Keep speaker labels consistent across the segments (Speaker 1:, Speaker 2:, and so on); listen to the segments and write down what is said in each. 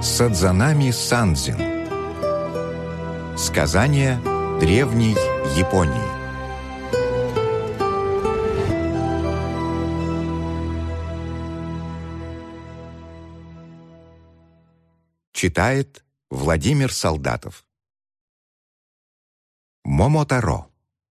Speaker 1: Садзанами Сандзин. Сказания древней Японии. Читает Владимир Солдатов. Момотаро.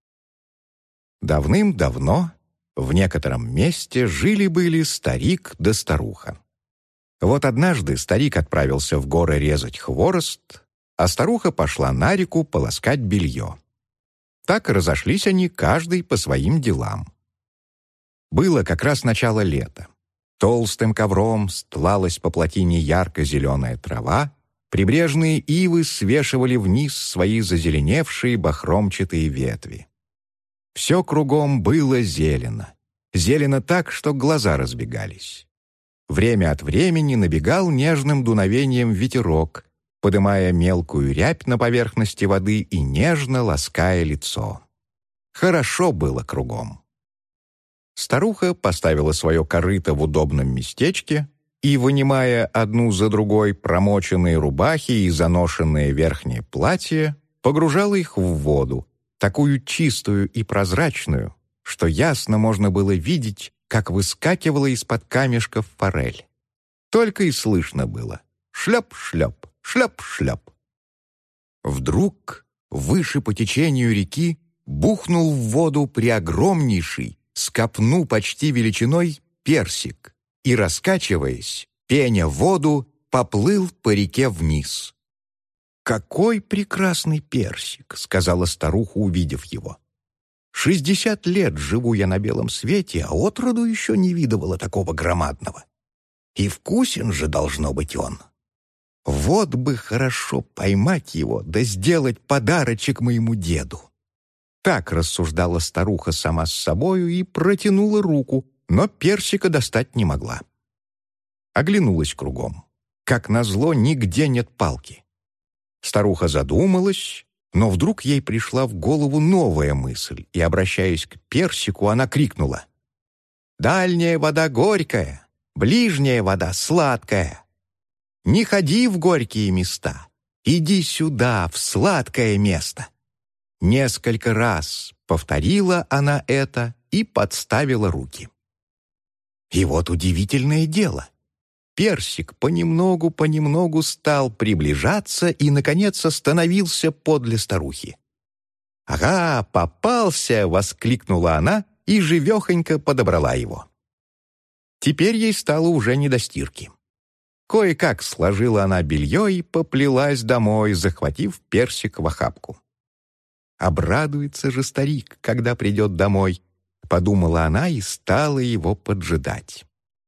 Speaker 1: Давным-давно в некотором месте жили-были старик да старуха. Вот однажды старик отправился в горы резать хворост, а старуха пошла на реку полоскать белье. Так и разошлись они, каждый по своим делам. Было как раз начало лета. Толстым ковром стлалась по плотине ярко-зеленая трава, прибрежные ивы свешивали вниз свои зазеленевшие бахромчатые ветви. Все кругом было зелено. Зелено так, что глаза разбегались. Время от времени набегал нежным дуновением ветерок, подымая мелкую рябь на поверхности воды и нежно лаская лицо. Хорошо было кругом. Старуха поставила свое корыто в удобном местечке и, вынимая одну за другой промоченные рубахи и заношенные верхние платья, погружала их в воду, такую чистую и прозрачную, что ясно можно было видеть, как выскакивала из-под камешков форель. Только и слышно было шлеп-шлеп, шлеп-шлеп. Вдруг выше по течению реки бухнул в воду преогромнейший, с копну почти величиной, персик и, раскачиваясь, пеня воду, поплыл по реке вниз. «Какой прекрасный персик!» — сказала старуха, увидев его. 60 лет живу я на белом свете, а отроду еще не видывала такого громадного. И вкусен же должно быть он. Вот бы хорошо поймать его, да сделать подарочек моему деду. Так рассуждала старуха сама с собою и протянула руку, но персика достать не могла. Оглянулась кругом. Как назло, нигде нет палки. Старуха задумалась, но вдруг ей пришла в голову новая мысль, и, обращаясь к персику, она крикнула: «Дальняя вода горькая, ближняя вода сладкая. Не ходи в горькие места, иди сюда, в сладкое место». Несколько раз повторила она это и подставила руки. И вот удивительное дело. Персик понемногу стал приближаться и, наконец, остановился подле старухи. «Ага, попался!» — воскликнула она и живехонько подобрала его. Теперь ей стало уже не до стирки. Кое-как сложила она белье и поплелась домой, захватив персик в охапку. «Обрадуется же старик, когда придет домой», — подумала она и стала его поджидать.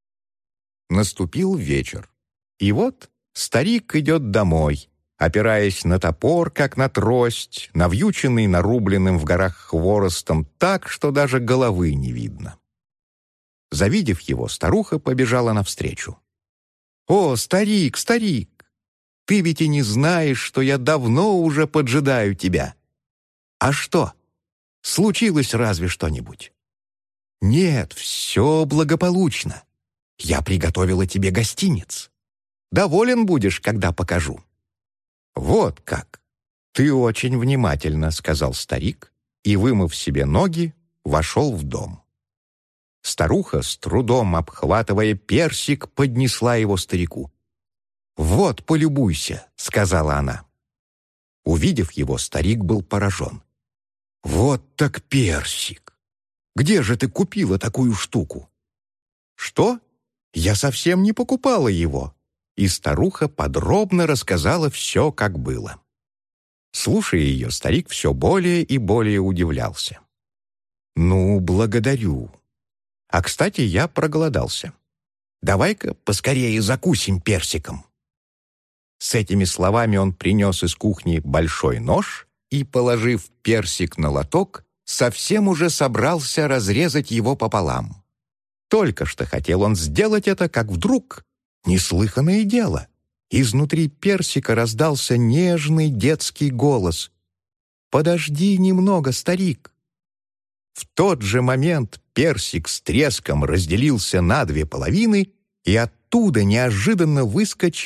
Speaker 1: Наступил вечер. И вот старик идет домой, опираясь на топор, как на трость, навьюченный нарубленным в горах хворостом так, что даже головы не видно. Завидев его, старуха побежала навстречу. «О, старик, старик! Ты ведь и не знаешь, что я давно уже поджидаю тебя. А что? Случилось разве что-нибудь?» «Нет, все благополучно. Я приготовила тебе гостиниц. Доволен будешь, когда покажу». «Вот как! Ты очень внимательно», — сказал старик, и, вымыв себе ноги, вошел в дом. Старуха, с трудом обхватывая персик, поднесла его старику. «Вот, полюбуйся», — сказала она. Увидев его, старик был поражен. «Вот так персик! Где же ты купила такую штуку?» «Что? Я совсем не покупала его». И старуха подробно рассказала все, как было. Слушая ее, старик все более и более удивлялся. «Ну, благодарю. А, кстати, я проголодался. Давай-ка поскорее закусим персиком». С этими словами он принес из кухни большой нож и, положив персик на лоток, совсем уже собрался разрезать его пополам. Только что хотел он сделать это, как вдруг, неслыханное дело, изнутри персика раздался нежный детский голос: «Подожди немного, старик». В тот же момент персик с треском разделился на две половины, и оттуда неожиданно выскочил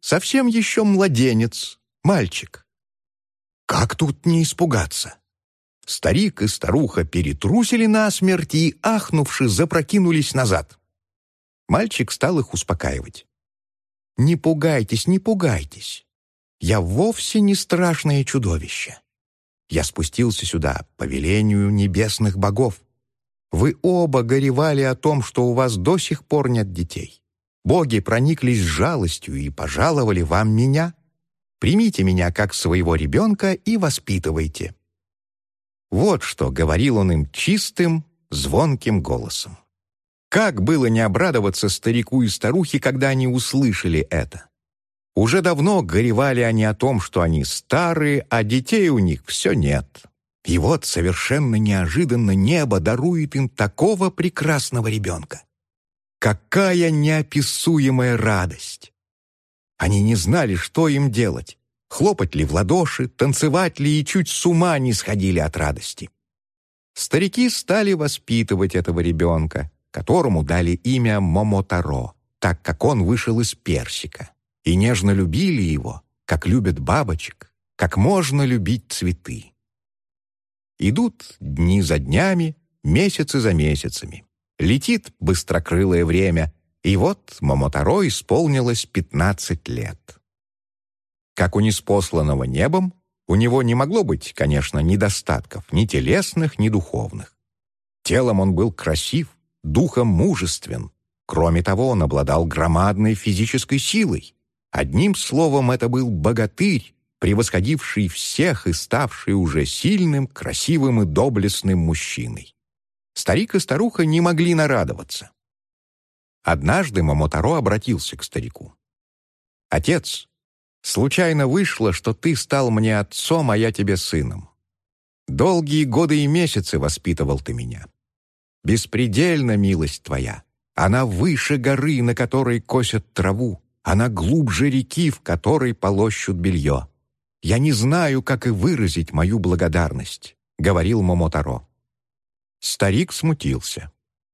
Speaker 1: совсем еще младенец, мальчик». Как тут не испугаться? Старик и старуха перетрусили насмерть и, ахнувши, запрокинулись назад. Мальчик стал их успокаивать. «Не пугайтесь, не пугайтесь. Я вовсе не страшное чудовище. Я спустился сюда по велению небесных богов. Вы оба горевали о том, что у вас до сих пор нет детей. Боги прониклись жалостью и пожаловали вам меня. Примите меня как своего ребенка и воспитывайте». Вот что говорил он им чистым, звонким голосом. Как было не обрадоваться старику и старухе, когда они услышали это? Уже давно горевали они о том, что они старые, а детей у них все нет. И вот совершенно неожиданно небо дарует им такого прекрасного ребенка. Какая неописуемая радость! Они не знали, что им делать. Хлопать ли в ладоши, танцевать ли, и чуть с ума не сходили от радости. Старики стали воспитывать этого ребенка, которому дали имя Момотаро, так как он вышел из персика, и нежно любили его, как любят бабочек, как можно любить цветы. Идут дни за днями, месяцы за месяцами. Летит быстрокрылое время, и вот Момотаро исполнилось 15 лет. Как у ниспосланного небом, у него не могло быть, конечно, недостатков, ни телесных, ни духовных. Телом он был красив, духом мужествен. Кроме того, он обладал громадной физической силой. Одним словом, это был богатырь, превосходивший всех и ставший уже сильным, красивым и доблестным мужчиной. Старик и старуха не могли нарадоваться. Однажды Момотаро обратился к старику. «Отец, случайно вышло, что ты стал мне отцом, а я тебе сыном. Долгие годы и месяцы воспитывал ты меня. Беспредельна милость твоя. Она выше горы, на которой косят траву. Она глубже реки, в которой полощут белье. Я не знаю, как и выразить мою благодарность», — говорил Момотаро. Старик смутился.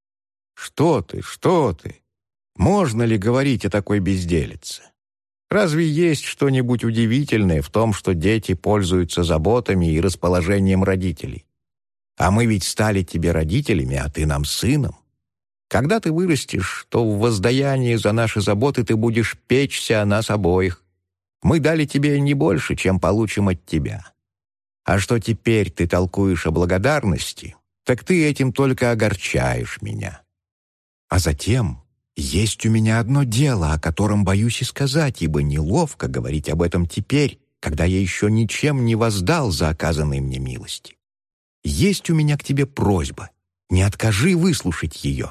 Speaker 1: «Что ты, что ты? Можно ли говорить о такой безделице? Разве есть что-нибудь удивительное в том, что дети пользуются заботами и расположением родителей? А мы ведь стали тебе родителями, а ты нам сыном. Когда ты вырастешь, то в воздаянии за наши заботы ты будешь печься о нас обоих. Мы дали тебе не больше, чем получим от тебя. А что теперь ты толкуешь о благодарности, так ты этим только огорчаешь меня. А затем есть у меня одно дело, о котором боюсь и сказать, ибо неловко говорить об этом теперь, когда я еще ничем не воздал за оказанные мне милости. Есть у меня к тебе просьба, не откажи выслушать ее.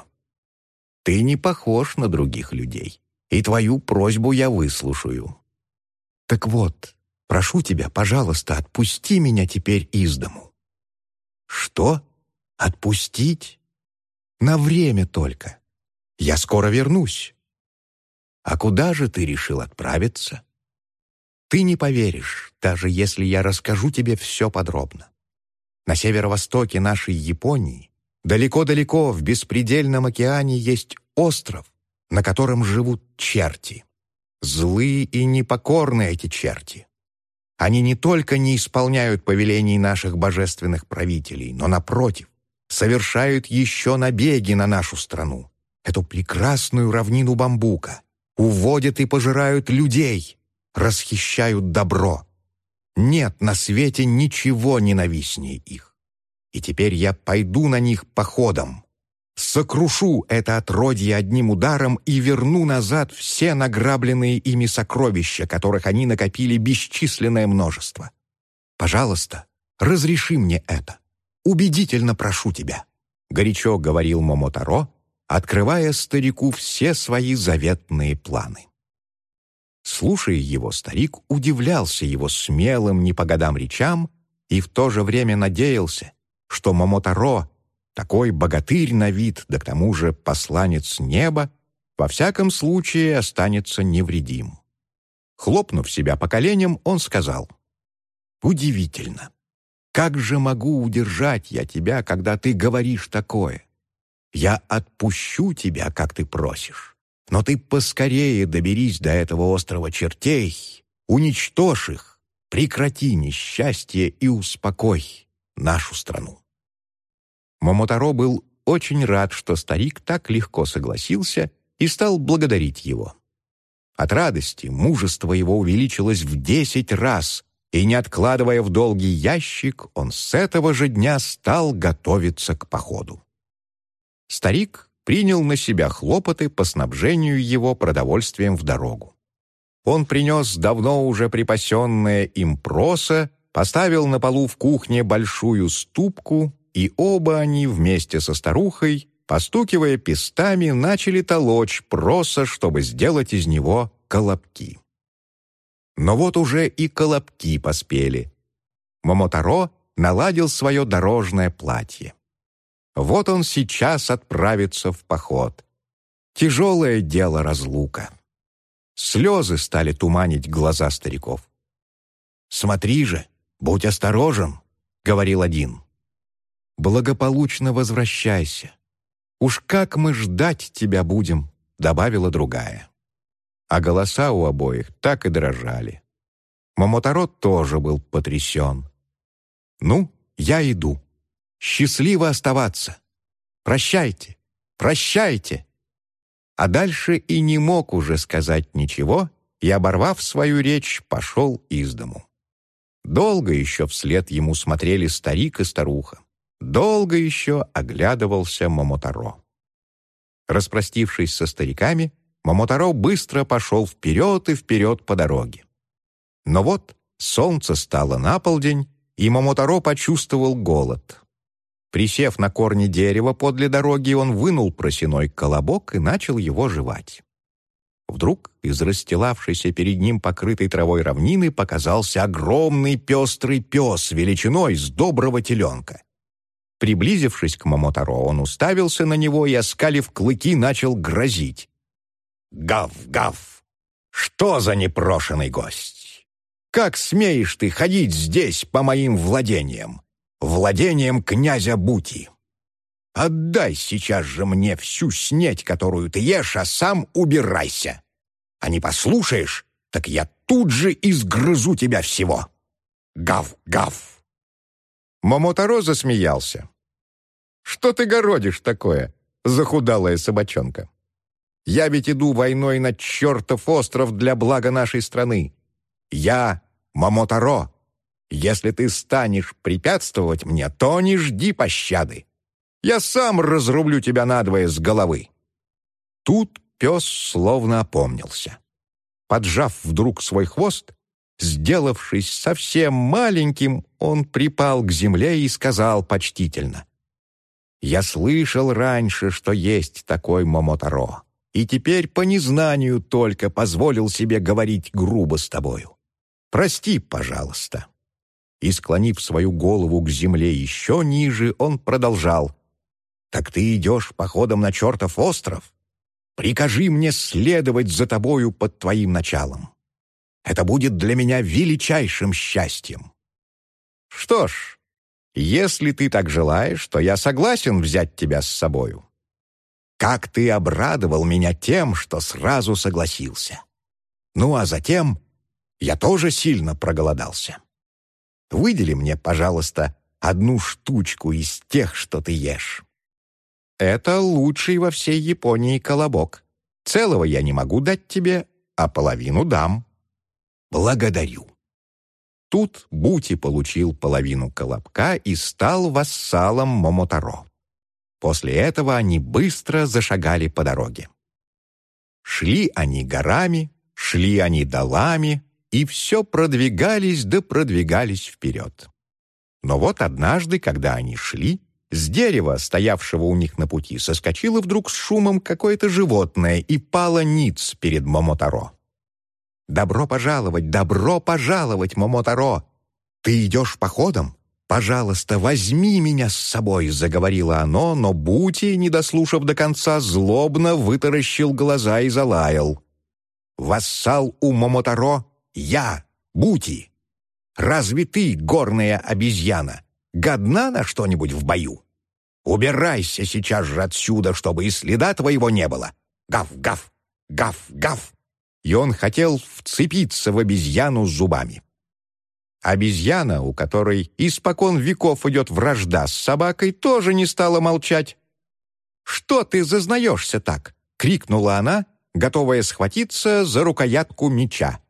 Speaker 1: Ты не похож на других людей, и твою просьбу я выслушаю. Так вот, прошу тебя, пожалуйста, отпусти меня теперь из дому». «Что? Отпустить? На время только. Я скоро вернусь». «А куда же ты решил отправиться?» «Ты не поверишь, даже если я расскажу тебе все подробно. На северо-востоке нашей Японии, далеко-далеко в беспредельном океане, есть остров, на котором живут черти. Злые и непокорные эти черти. Они не только не исполняют повелений наших божественных правителей, но, напротив, совершают еще набеги на нашу страну, эту прекрасную равнину бамбука, уводят и пожирают людей, расхищают добро. Нет на свете ничего ненавистнее их. И теперь я пойду на них походом, сокрушу это отродье одним ударом и верну назад все награбленные ими сокровища, которых они накопили бесчисленное множество. Пожалуйста, разреши мне это. Убедительно прошу тебя», — горячо говорил Момотаро, открывая старику все свои заветные планы. Слушая его, старик удивлялся его смелым не по годам речам и в то же время надеялся, что Момотаро, такой богатырь на вид, да к тому же посланец неба, во всяком случае останется невредим. Хлопнув себя по коленям, он сказал: «Удивительно! Как же могу удержать я тебя, когда ты говоришь такое? Я отпущу тебя, как ты просишь. Но ты поскорее доберись до этого острова чертей, уничтожь их, прекрати несчастье и успокой нашу страну». Момотаро был очень рад, что старик так легко согласился и стал благодарить его. От радости мужество его увеличилось в 10 раз, и, не откладывая в долгий ящик, он с этого же дня стал готовиться к походу. Старик принял на себя хлопоты по снабжению его продовольствием в дорогу. Он принес давно уже припасенное им просо, поставил на полу в кухне большую ступку, и оба они вместе со старухой, постукивая пестами, начали толочь просо, чтобы сделать из него колобки. Но вот уже и колобки поспели. Момотаро наладил свое дорожное платье. Вот он сейчас отправится в поход. Тяжелое дело разлука. Слезы стали туманить глаза стариков. «Смотри же, будь осторожен», — говорил один. «Благополучно возвращайся. Уж как мы ждать тебя будем», — добавила другая. А голоса у обоих так и дрожали. Момотаро тоже был потрясен. «Ну, я иду. Счастливо оставаться. Прощайте, прощайте». А дальше и не мог уже сказать ничего, и, оборвав свою речь, пошел из дому. Долго еще вслед ему смотрели старик и старуха. Долго еще оглядывался Момотаро. Распростившись со стариками, Момотаро быстро пошел вперед и вперед по дороге. Но вот солнце стало на полдень, и Момотаро почувствовал голод. Присев на корне дерева подле дороги, он вынул просяной колобок и начал его жевать. Вдруг из расстилавшейся перед ним покрытой травой равнины показался огромный пестрый пес величиной с доброго теленка. Приблизившись к Момотаро, он уставился на него и, оскалив клыки, начал грозить. «Гав, гав! Что за непрошенный гость? Как смеешь ты ходить здесь по моим владениям? Владением князя Бути. Отдай сейчас же мне всю снеть, которую ты ешь, а сам убирайся. А не послушаешь, так я тут же изгрызу тебя всего. Гав, гав!» Момотаро засмеялся. «Что ты городишь такое, захудалая собачонка? Я ведь иду войной на чертов остров для блага нашей страны. Я Момотаро. Если ты станешь препятствовать мне, то не жди пощады. Я сам разрублю тебя надвое с головы». Тут пес словно опомнился. Поджав вдруг свой хвост, сделавшись совсем маленьким, он припал к земле и сказал почтительно: «Я слышал раньше, что есть такой Момотаро, и теперь по незнанию только позволил себе говорить грубо с тобою. Прости, пожалуйста». И, склонив свою голову к земле еще ниже, он продолжал: «Так ты идешь походом на чертов остров? Прикажи мне следовать за тобою под твоим началом. Это будет для меня величайшим счастьем». «Что ж, если ты так желаешь, то я согласен взять тебя с собою. Как ты обрадовал меня тем, что сразу согласился. Ну а затем я тоже сильно проголодался. Выдели мне, пожалуйста, одну штучку из тех, что ты ешь. Это лучший во всей Японии колобок. Целого я не могу дать тебе, а половину дам». «Благодарю». Тут Бути получил половину колобка и стал вассалом Момотаро. После этого они быстро зашагали по дороге. Шли они горами, шли они долами, и все продвигались да продвигались вперед. Но вот однажды, когда они шли, с дерева, стоявшего у них на пути, соскочило вдруг с шумом какое-то животное и пало ниц перед Момотаро. добро пожаловать, Момотаро! Ты идешь походом? Пожалуйста, возьми меня с собой», — заговорило оно, но Бути, не дослушав до конца, злобно вытаращил глаза и залаял. «Вассал у Момотаро я, Бути. Разве ты, горная обезьяна, годна на что-нибудь в бою? Убирайся сейчас же отсюда, чтобы и следа твоего не было. Гав-гав! гав, гав, и он хотел вцепиться в обезьяну зубами. Обезьяна, у которой испокон веков идет вражда с собакой, тоже не стала молчать. «Что ты зазнаешься так?» — крикнула она, готовая схватиться за рукоятку меча.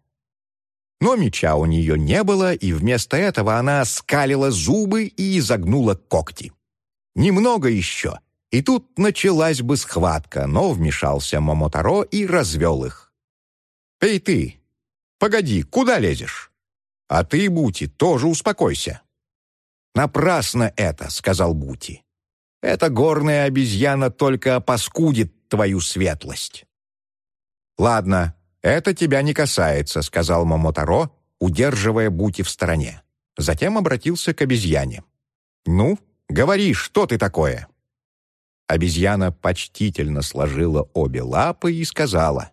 Speaker 1: Но меча у нее не было, и вместо этого она скалила зубы и изогнула когти. Немного еще, и тут началась бы схватка, но вмешался Момотаро и развел их. «Эй ты! Погоди, куда лезешь? А ты, Бути, тоже успокойся». «Напрасно это», — сказал Бути. «Эта горная обезьяна только опаскудит твою светлость». «Ладно, это тебя не касается», — сказал Момотаро, удерживая Бути в стороне. Затем обратился к обезьяне. «Ну, говори, что ты такое?» Обезьяна почтительно сложила обе лапы и сказала: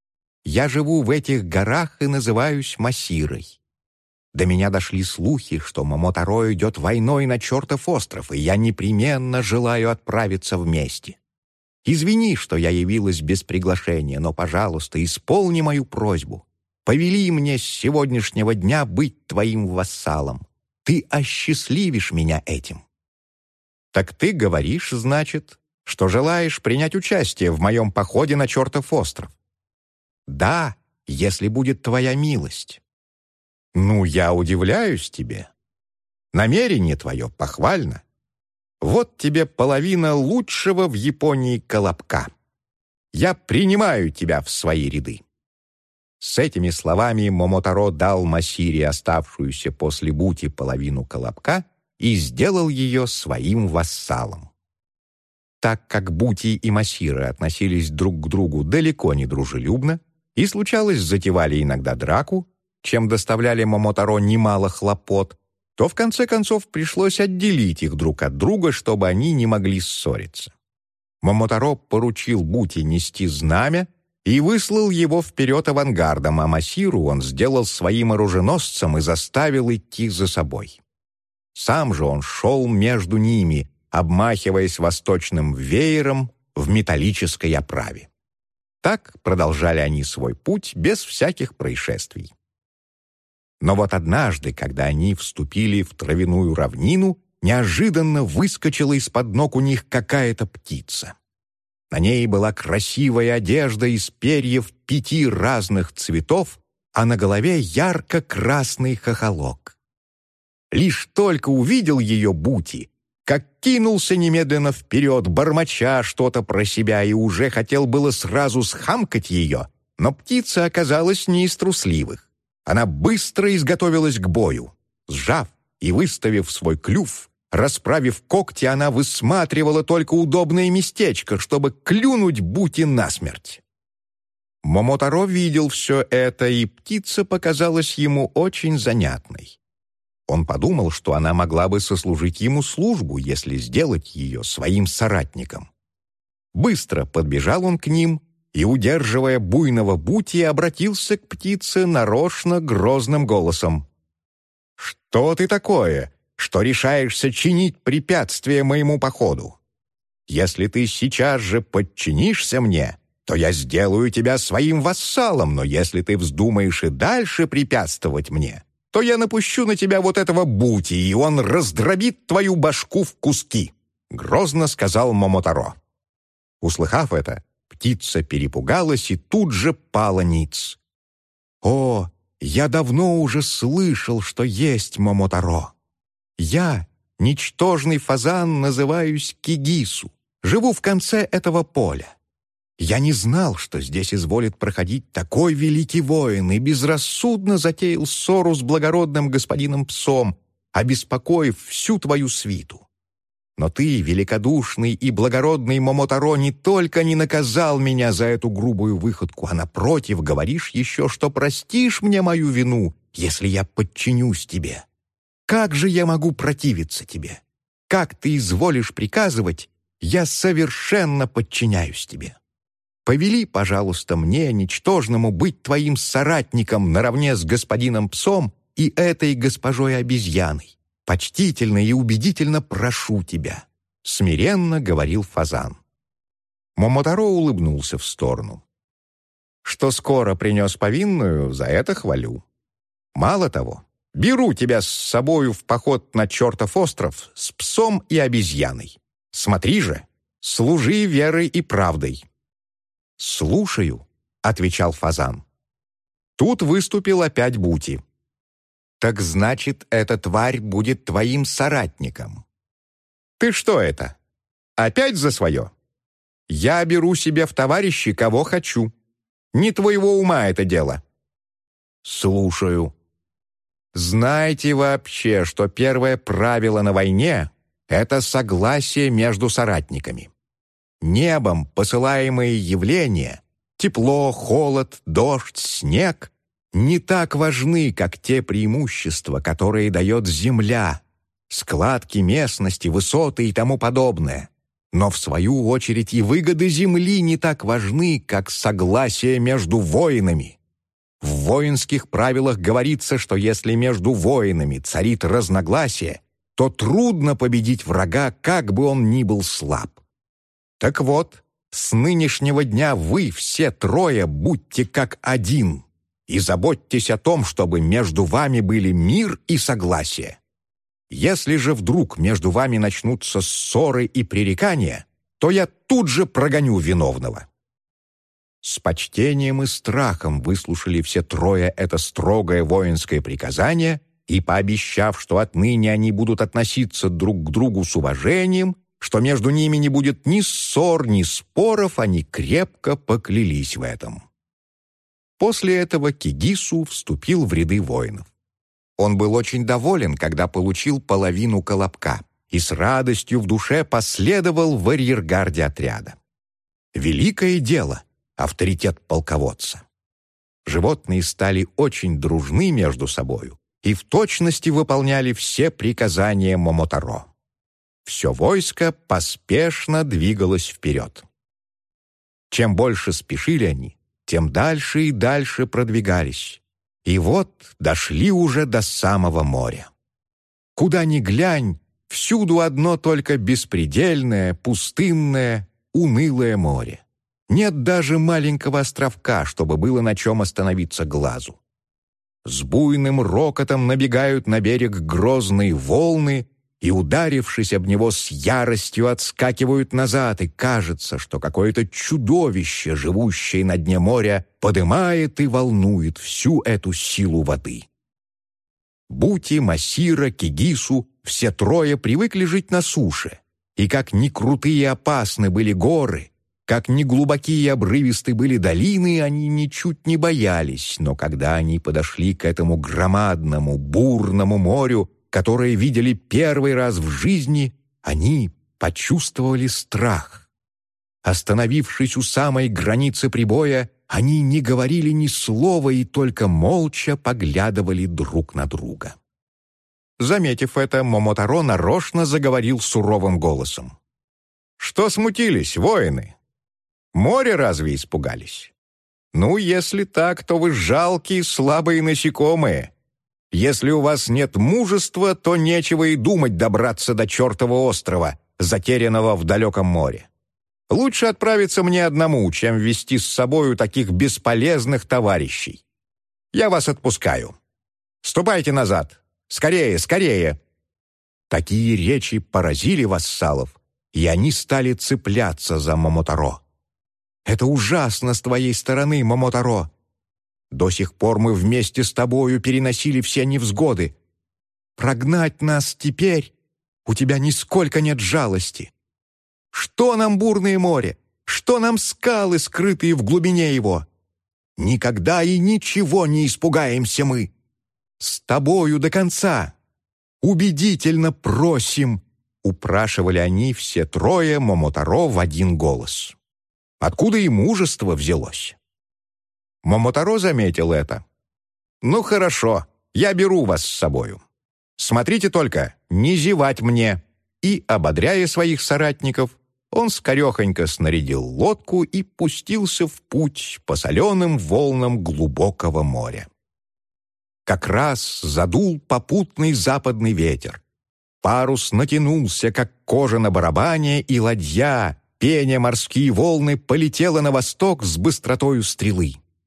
Speaker 1: «Я живу в этих горах и называюсь Масирой. До меня дошли слухи, что Момотаро идет войной на чертов остров, и я непременно желаю отправиться вместе. Извини, что я явилась без приглашения, но, пожалуйста, исполни мою просьбу. Повели мне с сегодняшнего дня быть твоим вассалом. Ты осчастливишь меня этим». «Так ты говоришь, значит, что желаешь принять участие в моем походе на чертов остров?» «Да, если будет твоя милость». «Ну, я удивляюсь тебе. Намерение твое похвально. Вот тебе половина лучшего в Японии колобка. Я принимаю тебя в свои ряды». С этими словами Момотаро дал Масире оставшуюся после Бути половину колобка и сделал ее своим вассалом. Так как Бути и Масира относились друг к другу далеко не дружелюбно и, случалось, затевали иногда драку, чем доставляли Момотаро немало хлопот, то в конце концов пришлось отделить их друг от друга, чтобы они не могли ссориться. Момотаро поручил Бути нести знамя и выслал его вперед авангардом, а Масиру он сделал своим оруженосцем и заставил идти за собой. Сам же он шел между ними, обмахиваясь восточным веером в металлической оправе. Так продолжали они свой путь без всяких происшествий. Но вот однажды, когда они вступили в травяную равнину, неожиданно выскочила из-под ног у них какая-то птица. На ней была красивая одежда из перьев 5 разных цветов, а на голове ярко-красный хохолок. Лишь только увидел ее Бути, как кинулся немедленно вперед, бормоча что-то про себя, и уже хотел было сразу схамкать ее, но птица оказалась не из трусливых. Она быстро изготовилась к бою. Сжав и выставив свой клюв, расправив когти, она высматривала только удобное местечко, чтобы клюнуть Бути насмерть. Момотаро видел все это, и птица показалась ему очень занятной. Он подумал, что она могла бы сослужить ему службу, если сделать ее своим соратником. Быстро подбежал он к ним и, удерживая буйного Бути, обратился к птице нарочно грозным голосом. «Что ты такое, что решаешься чинить препятствие моему походу? Если ты сейчас же подчинишься мне, то я сделаю тебя своим вассалом, но если ты вздумаешь и дальше препятствовать мне, то я напущу на тебя вот этого Бути, и он раздробит твою башку в куски», — грозно сказал Момотаро. Услыхав это, птица перепугалась и тут же пала ниц. «О, я давно уже слышал, что есть Момотаро. Я, ничтожный фазан, называюсь Кигису, живу в конце этого поля. Я не знал, что здесь изволит проходить такой великий воин, и безрассудно затеял ссору с благородным господином Псом, обеспокоив всю твою свиту. Но ты, великодушный и благородный Момотаро, не только не наказал меня за эту грубую выходку, а напротив говоришь еще, что простишь мне мою вину, если я подчинюсь тебе. Как же я могу противиться тебе? Как ты изволишь приказывать, я совершенно подчиняюсь тебе. Повели, пожалуйста, мне, ничтожному, быть твоим соратником наравне с господином Псом и этой госпожой обезьяной. Почтительно и убедительно прошу тебя», — смиренно говорил фазан. Момотаро улыбнулся в сторону. Что скоро принес повинную, за это хвалю. Мало того, беру тебя с собою в поход на чертов остров с псом и обезьяной. Смотри же, служи верой и правдой». «Слушаю», — отвечал фазан. Тут выступил опять Бути. «Так значит, эта тварь будет твоим соратником». «Ты что это? Опять за свое? Я беру себе в товарищи, кого хочу. Не твоего ума это дело». «Слушаю». «Знаете вообще, что первое правило на войне — это согласие между соратниками? Небом посылаемые явления — тепло, холод, дождь, снег — не так важны, как те преимущества, которые дает земля, складки местности, высоты и тому подобное. Но, в свою очередь, и выгоды земли не так важны, как согласие между воинами. В воинских правилах говорится, что если между воинами царит разногласие, то трудно победить врага, как бы он ни был слаб. Так вот, с нынешнего дня вы все трое будьте как один и заботьтесь о том, чтобы между вами были мир и согласие. Если же вдруг между вами начнутся ссоры и пререкания, то я тут же прогоню виновного». С почтением и страхом выслушали все трое это строгое воинское приказание и, пообещав, что отныне они будут относиться друг к другу с уважением, что между ними не будет ни ссор, ни споров, они крепко поклялись в этом. После этого Кигису вступил в ряды воинов. Он был очень доволен, когда получил половину колобка, и с радостью в душе последовал в арьергарде отряда. Великое дело — авторитет полководца. Животные стали очень дружны между собою и в точности выполняли все приказания Момотаро. Все войско поспешно двигалось вперед. Чем больше спешили они, тем дальше и дальше продвигались. И вот дошли уже до самого моря. Куда ни глянь, всюду одно только беспредельное, пустынное, унылое море. Нет даже маленького островка, чтобы было на чем остановиться глазу. С буйным рокотом набегают на берег грозные волны и, ударившись об него с яростью, отскакивают назад, и кажется, что какое-то чудовище, живущее на дне моря, подымает и волнует всю эту силу воды. Бути, Масира, Кигису — все трое привыкли жить на суше, и как ни крутые и опасны были горы, как ни глубокие и обрывисты были долины, они ничуть не боялись, но когда они подошли к этому громадному, бурному морю, которые видели первый раз в жизни, они почувствовали страх. Остановившись у самой границы прибоя, они не говорили ни слова и только молча поглядывали друг на друга. Заметив это, Момотаро нарочно заговорил суровым голосом. «Что смутились, воины? Море разве испугались? Ну, если так, то вы жалкие, слабые насекомые. Если у вас нет мужества, то нечего и думать добраться до чертова острова, затерянного в далеком море. Лучше отправиться мне одному, чем вести с собою таких бесполезных товарищей. Я вас отпускаю. Ступайте назад. Скорее, скорее!» Такие речи поразили вассалов, и они стали цепляться за Момотаро. «Это ужасно с твоей стороны, Момотаро. До сих пор мы вместе с тобою переносили все невзгоды. Прогнать нас теперь? У тебя нисколько нет жалости. Что нам бурное море? Что нам скалы, скрытые в глубине его? Никогда и ничего не испугаемся мы. С тобою до конца. Убедительно просим!» Упрашивали они все трое Момотаро в один голос. Откуда и мужество взялось? Момотаро заметил это. «Ну хорошо, я беру вас с собою. Смотрите только, не зевать мне». И, ободряя своих соратников, он скорехонько снарядил лодку и пустился в путь по соленым волнам глубокого моря. Как раз задул попутный западный ветер. Парус натянулся, как кожа на барабане, и ладья, пеня морские волны, полетела на восток с быстротою стрелы.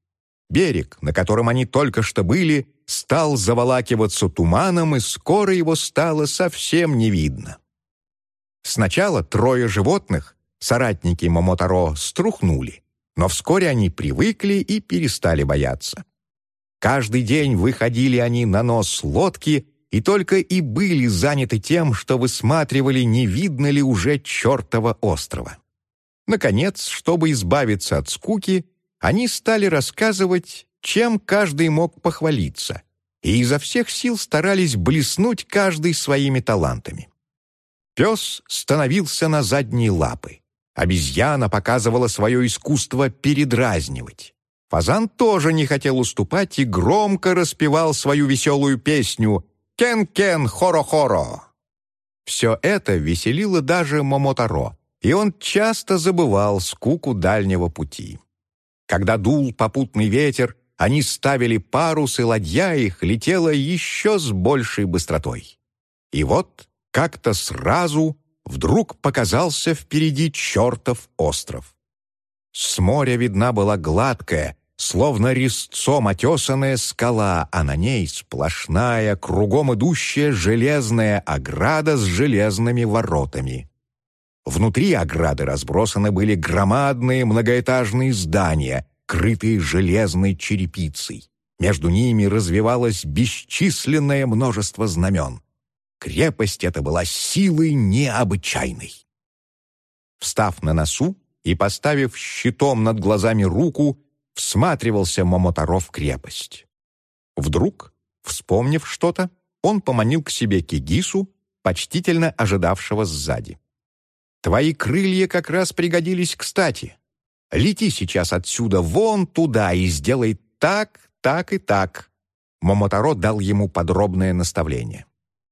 Speaker 1: Берег, на котором они только что были, стал заволакиваться туманом, и скоро его стало совсем не видно. Сначала 3 животных, соратники Момотаро, струхнули, но вскоре они привыкли и перестали бояться. Каждый день выходили они на нос лодки и только и были заняты тем, что высматривали, не видно ли уже чертова острова. Наконец, чтобы избавиться от скуки, они стали рассказывать, чем каждый мог похвалиться, и изо всех сил старались блеснуть каждый своими талантами. Пес становился на задние лапы. Обезьяна показывала свое искусство передразнивать. Фазан тоже не хотел уступать и громко распевал свою веселую песню «Кен-кен, хоро-хоро». Все это веселило даже Момотаро, и он часто забывал скуку дальнего пути. Когда дул попутный ветер, они ставили парус, и ладья их летела еще с большей быстротой. И вот как-то сразу вдруг показался впереди чертов остров. С моря видна была гладкая, словно резцом отесанная скала, а на ней сплошная, кругом идущая железная ограда с железными воротами. Внутри ограды разбросаны были громадные многоэтажные здания, крытые железной черепицей. Между ними развивалось бесчисленное множество знамен. Крепость эта была силой необычайной. Встав на носу и поставив щитом над глазами руку, всматривался Момотаро в крепость. Вдруг, вспомнив что-то, он поманил к себе Кигису, почтительно ожидавшего сзади. «Твои крылья как раз пригодились кстати. Лети сейчас отсюда вон туда и сделай так, так и так». Момотаро дал ему подробное наставление.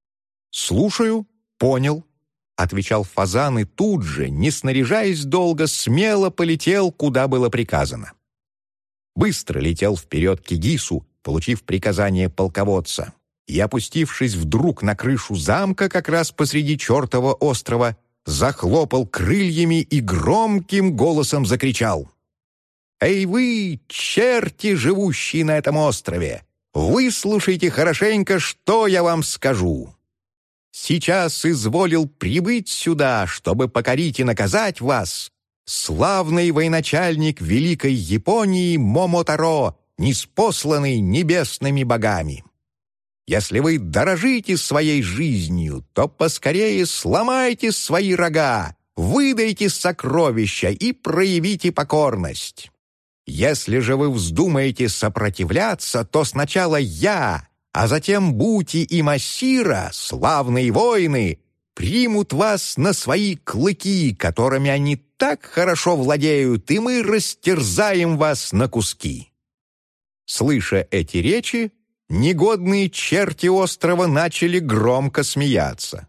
Speaker 1: «Слушаю, понял», — отвечал Фазан и тут же, не снаряжаясь долго, смело полетел, куда было приказано. Быстро летел вперед Кигису, получив приказание полководца, и, опустившись вдруг на крышу замка как раз посреди чертова острова, захлопал крыльями и громким голосом закричал: «Эй вы, черти, живущие на этом острове! Выслушайте хорошенько, что я вам скажу! Сейчас изволил прибыть сюда, чтобы покорить и наказать вас, славный военачальник Великой Японии Момотаро, ниспосланный небесными богами. Если вы дорожите своей жизнью, то поскорее сломайте свои рога, выдайте сокровища и проявите покорность. Если же вы вздумаете сопротивляться, то сначала я, а затем Бути и Масира, славные воины, примут вас на свои клыки, которыми они так хорошо владеют, и мы растерзаем вас на куски». Слыша эти речи, негодные черти острова начали громко смеяться.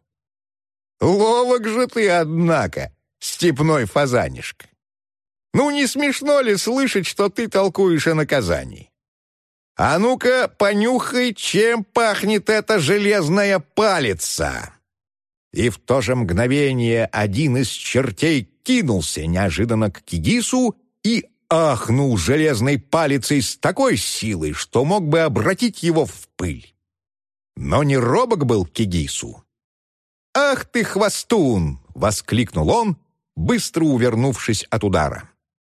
Speaker 1: «Ловок же ты, однако, степной фазанишка! Ну, не смешно ли слышать, что ты толкуешь о наказании? А ну-ка, понюхай, чем пахнет эта железная палица!» И в то же мгновение один из чертей кинулся неожиданно к Кигису и ахнул железной палицей с такой силой, что мог бы обратить его в пыль. Но не робок был Кигису. «Ах ты, хвостун!» — воскликнул он, быстро увернувшись от удара.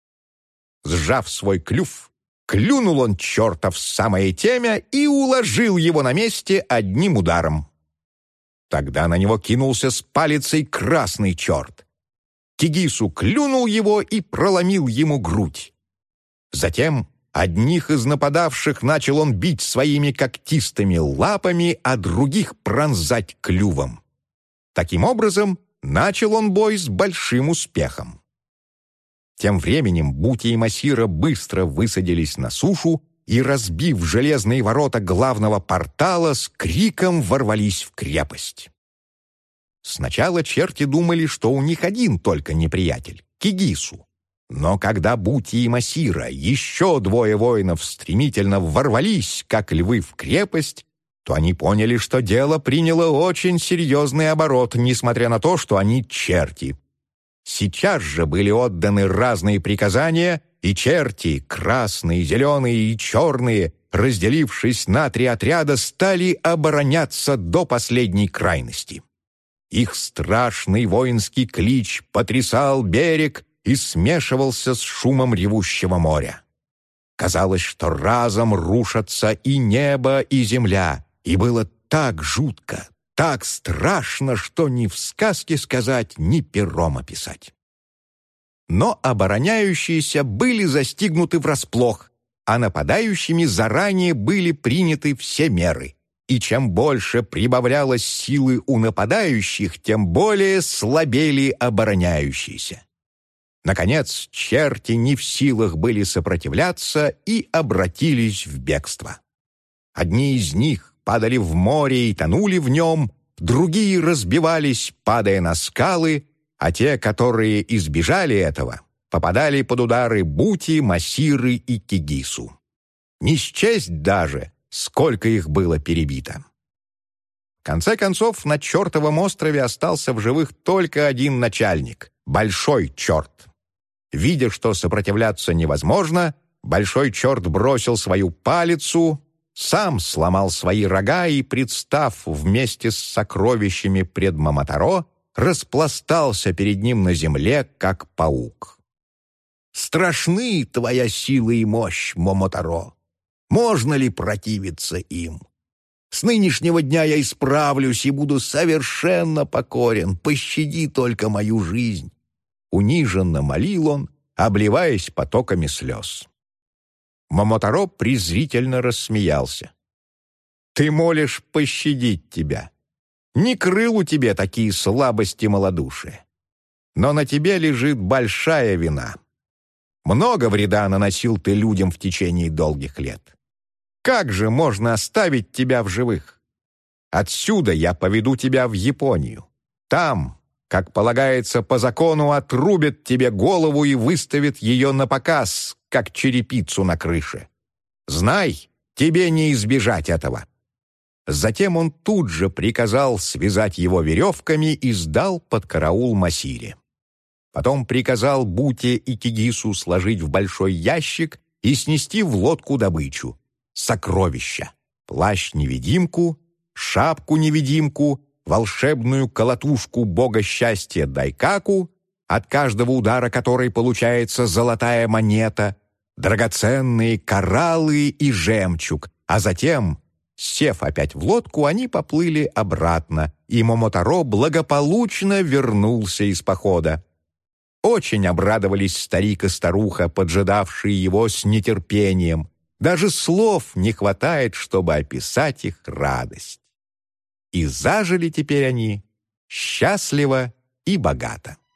Speaker 1: Сжав свой клюв, клюнул он черта в самое темя и уложил его на месте одним ударом. Тогда на него кинулся с палицей красный черт. Кигису клюнул его и проломил ему грудь. Затем одних из нападавших начал он бить своими когтистыми лапами, а других пронзать клювом. Таким образом, начал он бой с большим успехом. Тем временем Бути и Масира быстро высадились на сушу и, разбив железные ворота главного портала, с криком ворвались в крепость. Сначала черти думали, что у них один только неприятель — Кигису. Но когда Бути и Масира, еще 2 воинов, стремительно ворвались, как львы, в крепость, то они поняли, что дело приняло очень серьезный оборот, несмотря на то, что они черти. Сейчас же были отданы разные приказания, и черти, красные, зеленые и черные, разделившись на 3 отряда, стали обороняться до последней крайности. Их страшный воинский клич потрясал берег и смешивался с шумом ревущего моря. Казалось, что разом рушатся и небо, и земля, и было так жутко, так страшно, что ни в сказке сказать, ни пером описать. Но обороняющиеся были застигнуты врасплох, а нападающими заранее были приняты все меры. И чем больше прибавлялось силы у нападающих, тем более слабели обороняющиеся. Наконец, черти не в силах были сопротивляться и обратились в бегство. Одни из них падали в море и тонули в нем, другие разбивались, падая на скалы, а те, которые избежали этого, попадали под удары Бути, Масиры и Кигису. Не счесть даже, сколько их было перебито. В конце концов, на чертовом острове остался в живых только один начальник — Большой Черт. Видя, что сопротивляться невозможно, Большой Черт бросил свою палицу, сам сломал свои рога и, представ вместе с сокровищами пред Момотаро, распластался перед ним на земле, как паук. «Страшны твоя сила и мощь, Момотаро! Можно ли противиться им? С нынешнего дня я исправлюсь и буду совершенно покорен. Пощади только мою жизнь!» Униженно молил он, обливаясь потоками слез. Момотаро презрительно рассмеялся. «Ты молишь пощадить тебя. Не крыл у тебя такие слабости малодушия. Но на тебе лежит большая вина. Много вреда наносил ты людям в течение долгих лет. Как же можно оставить тебя в живых? Отсюда я поведу тебя в Японию. Там, как полагается по закону, отрубят тебе голову и выставят ее на показ, как черепицу на крыше. Знай, тебе не избежать этого». Затем он тут же приказал связать его веревками и сдал под караул Масире. Потом приказал Буте и Кигису сложить в большой ящик и снести в лодку добычу — сокровища, плащ-невидимку, шапку-невидимку, волшебную колотушку бога счастья Дайкаку, от каждого удара которой получается золотая монета, драгоценные кораллы и жемчуг, а затем, сев опять в лодку, они поплыли обратно, и Момотаро благополучно вернулся из похода. Очень обрадовались старик и старуха, поджидавшие его с нетерпением. Даже слов не хватает, чтобы описать их радость. И зажили теперь они счастливо и богато.